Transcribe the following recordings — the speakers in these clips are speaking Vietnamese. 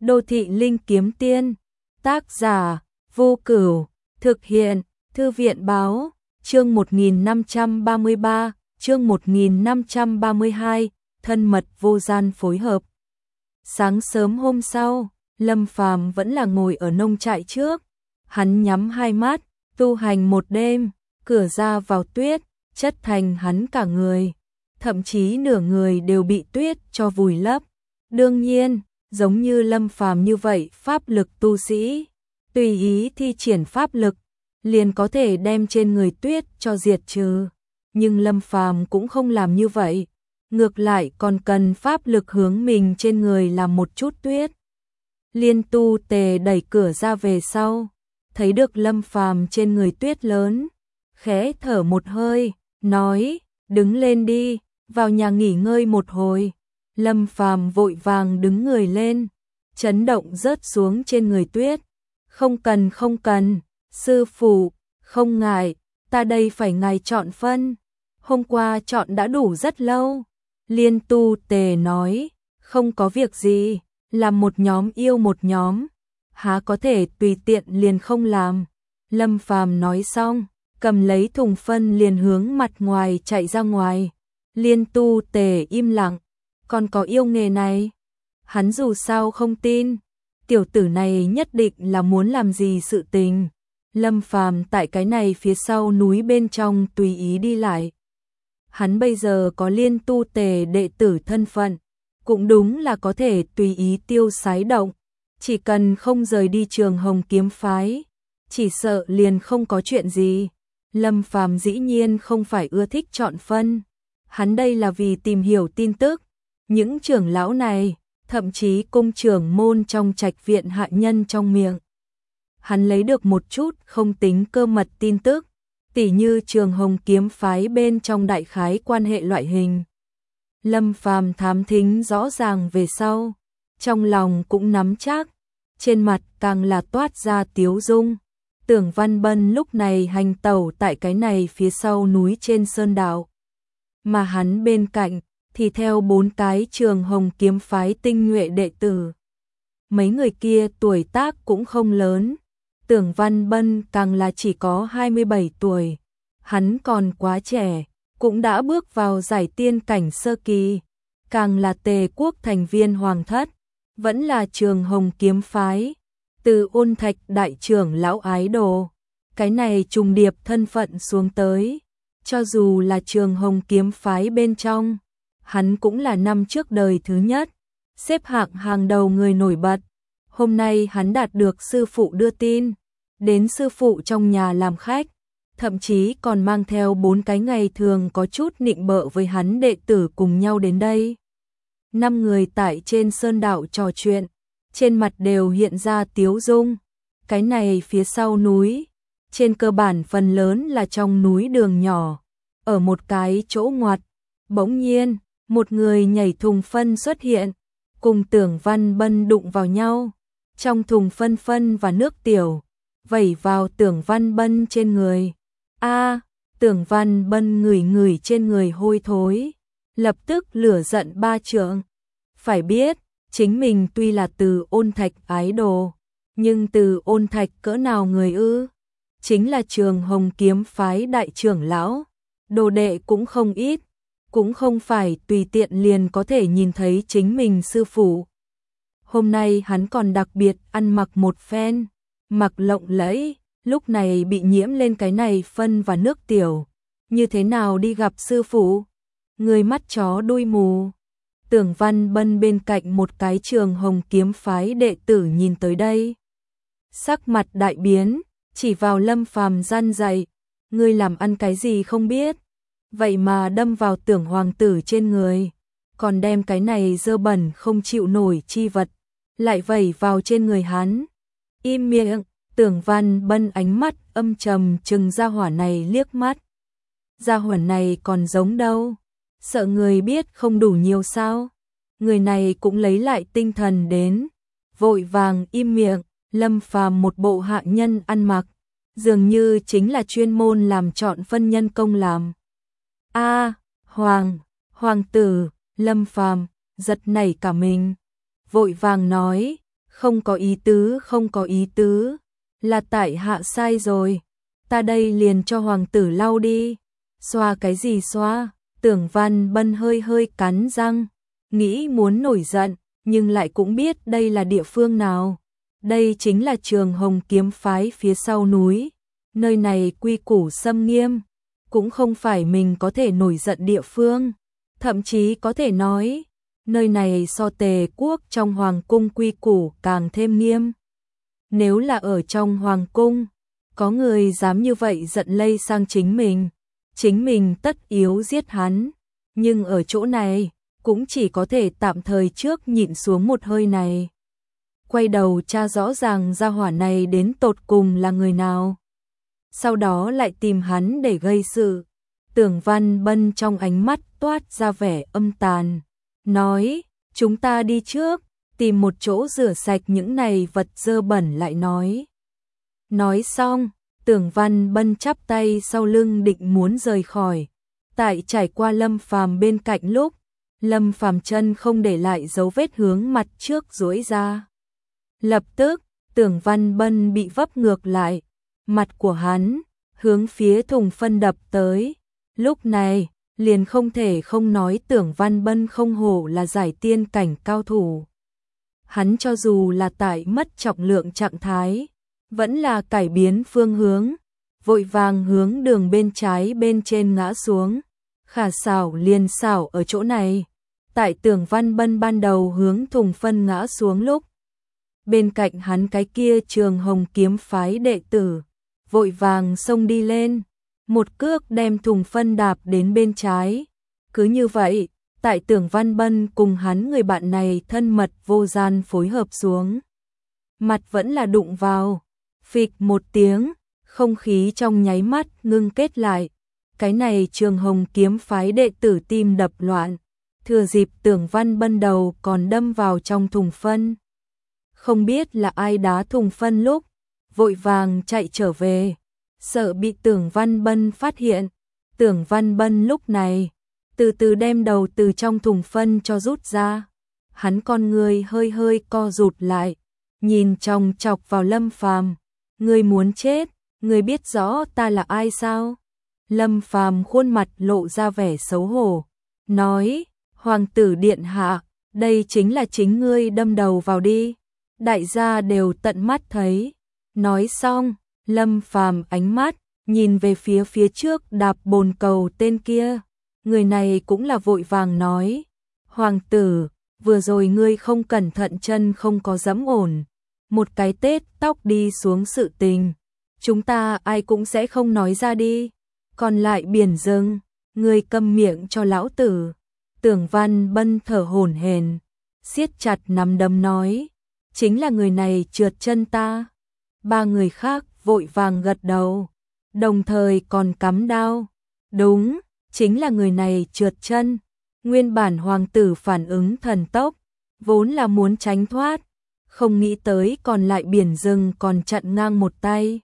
Đô thị linh kiếm tiên, tác giả, Vô Cửu, thực hiện, Thư viện báo, chương 1533, chương 1532, thân mật vô gian phối hợp. Sáng sớm hôm sau, Lâm Phàm vẫn là ngồi ở nông trại trước, hắn nhắm hai mắt, tu hành một đêm, cửa ra vào tuyết, chất thành hắn cả người, thậm chí nửa người đều bị tuyết cho vùi lấp. Đương nhiên, giống như Lâm Phàm như vậy pháp lực tu sĩ, tùy ý thi triển pháp lực, liền có thể đem trên người tuyết cho diệt trừ. Nhưng Lâm Phàm cũng không làm như vậy, ngược lại còn cần pháp lực hướng mình trên người làm một chút tuyết. Liên Tu Tề đẩy cửa ra về sau, thấy được Lâm Phàm trên người tuyết lớn, khẽ thở một hơi, nói, đứng lên đi, vào nhà nghỉ ngơi một hồi. Lâm Phàm vội vàng đứng người lên, chấn động rớt xuống trên người tuyết. Không cần, sư phụ, không ngại, ta đây phải ngài chọn phân. Hôm qua chọn đã đủ rất lâu. Liên Tu Tề nói, không có việc gì, làm một nhóm yêu một nhóm, há có thể tùy tiện liền không làm. Lâm Phàm nói xong, cầm lấy thùng phân liền hướng mặt ngoài chạy ra ngoài. Liên Tu Tề im lặng, còn có yêu nghề này? Hắn dù sao không tin, tiểu tử này nhất định là muốn làm gì sự tình. Lâm Phàm tại cái này phía sau núi bên trong tùy ý đi lại. Hắn bây giờ có Liên Tu Tề đệ tử thân phận, cũng đúng là có thể tùy ý tiêu sái động, chỉ cần không rời đi Trường Hồng kiếm phái, chỉ sợ liền không có chuyện gì. Lâm Phàm dĩ nhiên không phải ưa thích chọn phân, hắn đây là vì tìm hiểu tin tức. Những trưởng lão này, thậm chí cung trưởng môn trong trạch viện hạ nhân trong miệng, hắn lấy được một chút không tính cơ mật tin tức, tỉ như Trường Hồng kiếm phái bên trong đại khái quan hệ loại hình. Lâm Phàm thám thính rõ ràng về sau, trong lòng cũng nắm chắc, trên mặt càng là toát ra tiếu dung. Tưởng Văn Bân lúc này hành tẩu tại cái này phía sau núi trên sơn đạo, mà hắn bên cạnh thì theo 4 cái Trường Hồng kiếm phái tinh nhuệ đệ tử. Mấy người kia tuổi tác cũng không lớn, Tưởng Văn Bân càng là chỉ có 27 tuổi, hắn còn quá trẻ, cũng đã bước vào giải tiên cảnh sơ kỳ, càng là Tề quốc thành viên hoàng thất, vẫn là Trường Hồng kiếm phái, từ Ôn Thạch đại trưởng lão ái đồ. Cái này trùng điệp thân phận xuống tới, cho dù là Trường Hồng kiếm phái bên trong, hắn cũng là năm trước đời thứ nhất, xếp hạng hàng đầu người nổi bật. Hôm nay hắn đạt được sư phụ đưa tin, đến sư phụ trong nhà làm khách, thậm chí còn mang theo 4 cái ngày thường có chút nịnh bợ với hắn đệ tử cùng nhau đến đây. 5 người tại trên sơn đạo trò chuyện, trên mặt đều hiện ra tiếu dung. Cái này phía sau núi, trên cơ bản phần lớn là trong núi đường nhỏ, ở một cái chỗ ngoặt, bỗng nhiên, một người nhảy thùng phân xuất hiện, cùng Tưởng Văn Bân đụng vào nhau. Trong thùng phân và nước tiểu vẩy vào Tưởng Văn Bân trên người. Tưởng Văn Bân ngửi trên người hôi thối, lập tức lửa giận ba trượng. Phải biết, chính mình tuy là từ Ôn Thạch ái đồ, nhưng từ Ôn Thạch cỡ nào người ư? Chính là Trường Hồng kiếm phái đại trưởng lão, đồ đệ cũng không ít, cũng không phải tùy tiện liền có thể nhìn thấy chính mình sư phụ. Hôm nay hắn còn đặc biệt ăn mặc một phen, mặc lộng lẫy, lúc này bị nhiễm lên cái này phân và nước tiểu, như thế nào đi gặp sư phụ? Người mắt chó đuôi mù. Tưởng Văn Bân bên cạnh một cái Trường Hồng kiếm phái đệ tử nhìn tới đây, sắc mặt đại biến, chỉ vào Lâm Phàm gian dạy, ngươi làm ăn cái gì không biết, vậy mà đâm vào Tưởng hoàng tử trên người, còn đem cái này dơ bẩn không chịu nổi chi vật lại vẩy vào trên người hắn. Im miệng. Tưởng Văn Bân ánh mắt âm trầm trừng gia hỏa này liếc mắt. Gia hỏa này còn giống đâu, sợ người biết không đủ nhiều sao? Người này cũng lấy lại tinh thần đến, vội vàng im miệng. Lâm Phàm một bộ hạ nhân ăn mặc, dường như chính là chuyên môn làm chọn phân nhân công làm. Hoàng tử. Lâm Phàm giật nảy cả mình, vội vàng nói, Không có ý tứ, không có ý tứ, là tại hạ sai rồi, ta đây liền cho hoàng tử lau đi. Xoa cái gì xoa? Tưởng Văn Bân hơi hơi cắn răng, nghĩ muốn nổi giận, nhưng lại cũng biết đây là địa phương nào. Đây chính là Trường Hồng kiếm phái phía sau núi, nơi này quy củ xâm nghiêm, cũng không phải mình có thể nổi giận địa phương. Thậm chí có thể nói, nơi này so Tề quốc trong hoàng cung quy củ càng thêm nghiêm. Nếu là ở trong hoàng cung, có người dám như vậy giận lây sang chính mình tất yếu giết hắn. Nhưng ở chỗ này, cũng chỉ có thể tạm thời trước nhịn xuống một hơi này. Quay đầu tra rõ ràng gia hỏa này đến tột cùng là người nào. Sau đó lại tìm hắn để gây sự. Tưởng Văn Bân trong ánh mắt toát ra vẻ âm tàn, nói, chúng ta đi trước, tìm một chỗ rửa sạch những này vật dơ bẩn lại nói. Nói xong, Tưởng Văn Bân chắp tay sau lưng định muốn rời khỏi. Tại trải qua Lâm Phàm bên cạnh lúc, Lâm Phàm chân không để lại dấu vết hướng mặt trước duỗi ra. Lập tức, Tưởng Văn Bân bị vấp ngược lại, mặt của hắn hướng phía thùng phân đập tới. Lúc này, liền không thể không nói Tưởng Văn Bân không hổ là giải tiên cảnh cao thủ. Hắn cho dù là tại mất trọng lượng trạng thái, vẫn là cải biến phương hướng, vội vàng hướng đường bên trái bên trên ngã xuống. Khả xảo liền xảo ở chỗ này. Tại Tưởng Văn Bân ban đầu hướng thùng phân ngã xuống lúc, bên cạnh hắn cái kia Trường Hồng kiếm phái đệ tử, vội vàng xông đi lên, một cước đem thùng phân đạp đến bên trái. Cứ như vậy, tại Tưởng Văn Bân cùng hắn người bạn này thân mật vô gian phối hợp xuống. Mặt vẫn là đụng vào, phịch một tiếng, không khí trong nháy mắt ngưng kết lại. Cái này Trường Hồng kiếm phái đệ tử tim đập loạn, thừa dịp Tưởng Văn Bân đầu còn đâm vào trong thùng phân. Không biết là ai đá thùng phân lúc, vội vàng chạy trở về, sợ bị Tưởng Văn Bân phát hiện. Tưởng Văn Bân lúc này, từ từ đem đầu từ trong thùng phân cho rút ra. Hắn con người hơi hơi co rụt lại, nhìn chòng chọc vào Lâm Phàm. Ngươi muốn chết, ngươi biết rõ ta là ai sao? Lâm Phàm khuôn mặt lộ ra vẻ xấu hổ, nói, hoàng tử điện hạ, đây chính là chính ngươi đâm đầu vào đi. Đại gia đều tận mắt thấy. Nói xong, Lâm Phàm ánh mắt nhìn về phía trước đạp bồn cầu tên kia. Người này cũng là vội vàng nói, hoàng tử, vừa rồi ngươi không cẩn thận chân không có dẫm ổn, một cái tết tóc đi xuống sự tình, chúng ta ai cũng sẽ không nói ra đi. Còn lại biển rừng, ngươi câm miệng cho lão tử. Tưởng Văn Bân thở hổn hển, siết chặt nắm đấm nói, chính là người này trượt chân ta. Ba người khác vội vàng gật đầu, đồng thời còn cắm đao. Đúng, chính là người này trượt chân. Nguyên bản hoàng tử phản ứng thần tốc, vốn là muốn tránh thoát, không nghĩ tới còn lại biển rừng còn chặn ngang một tay,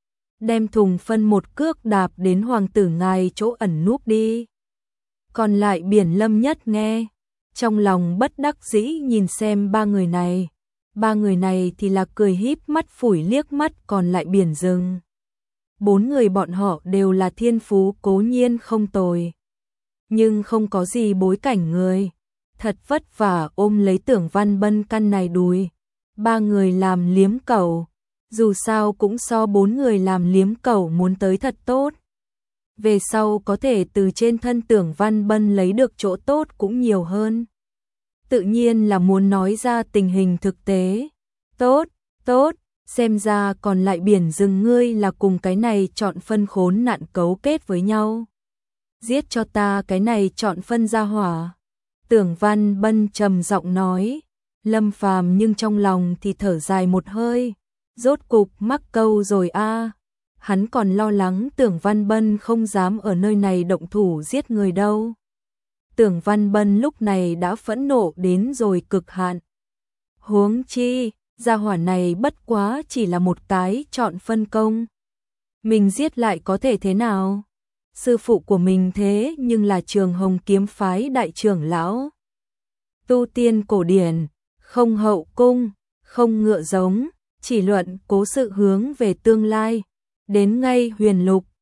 đem thùng phân một cước đạp đến hoàng tử ngài chỗ ẩn núp đi. Còn lại biển Lâm Nhất nghe, trong lòng bất đắc dĩ nhìn xem ba người này. Ba người này thì là cười híp mắt phủi liếc mắt còn lại biển rừng. Bốn người bọn họ đều là thiên phú cố nhiên không tồi, nhưng không có gì bối cảnh người. Thật vất vả ôm lấy Tưởng Văn Bân căn này đùi. Ba người làm liếm cẩu, dù sao cũng so bốn người làm liếm cẩu muốn tới thật tốt. Về sau có thể từ trên thân Tưởng Văn Bân lấy được chỗ tốt cũng nhiều hơn. Tự nhiên là muốn nói ra tình hình thực tế. Tốt, tốt, xem ra còn lại biển rừng ngươi là cùng cái này chọn phân khốn nạn cấu kết với nhau. Giết cho ta cái này chọn phân ra hỏa. Tưởng Văn Bân trầm giọng nói. Lâm Phàm nhưng trong lòng thì thở dài một hơi. Rốt cục mắc câu rồi a. Hắn còn lo lắng Tưởng Văn Bân không dám ở nơi này động thủ giết người đâu. Tưởng Văn Bân lúc này đã phẫn nộ đến rồi cực hạn. Huống chi, gia hỏa này bất quá chỉ là một cái chọn phân công. Mình giết lại có thể thế nào? Sư phụ của mình thế nhưng là Trường Hồng kiếm phái đại trưởng lão. Tu tiên cổ điển, không hậu cung, không ngựa giống, chỉ luận cố sự hướng về tương lai. Đến ngay huyền lục,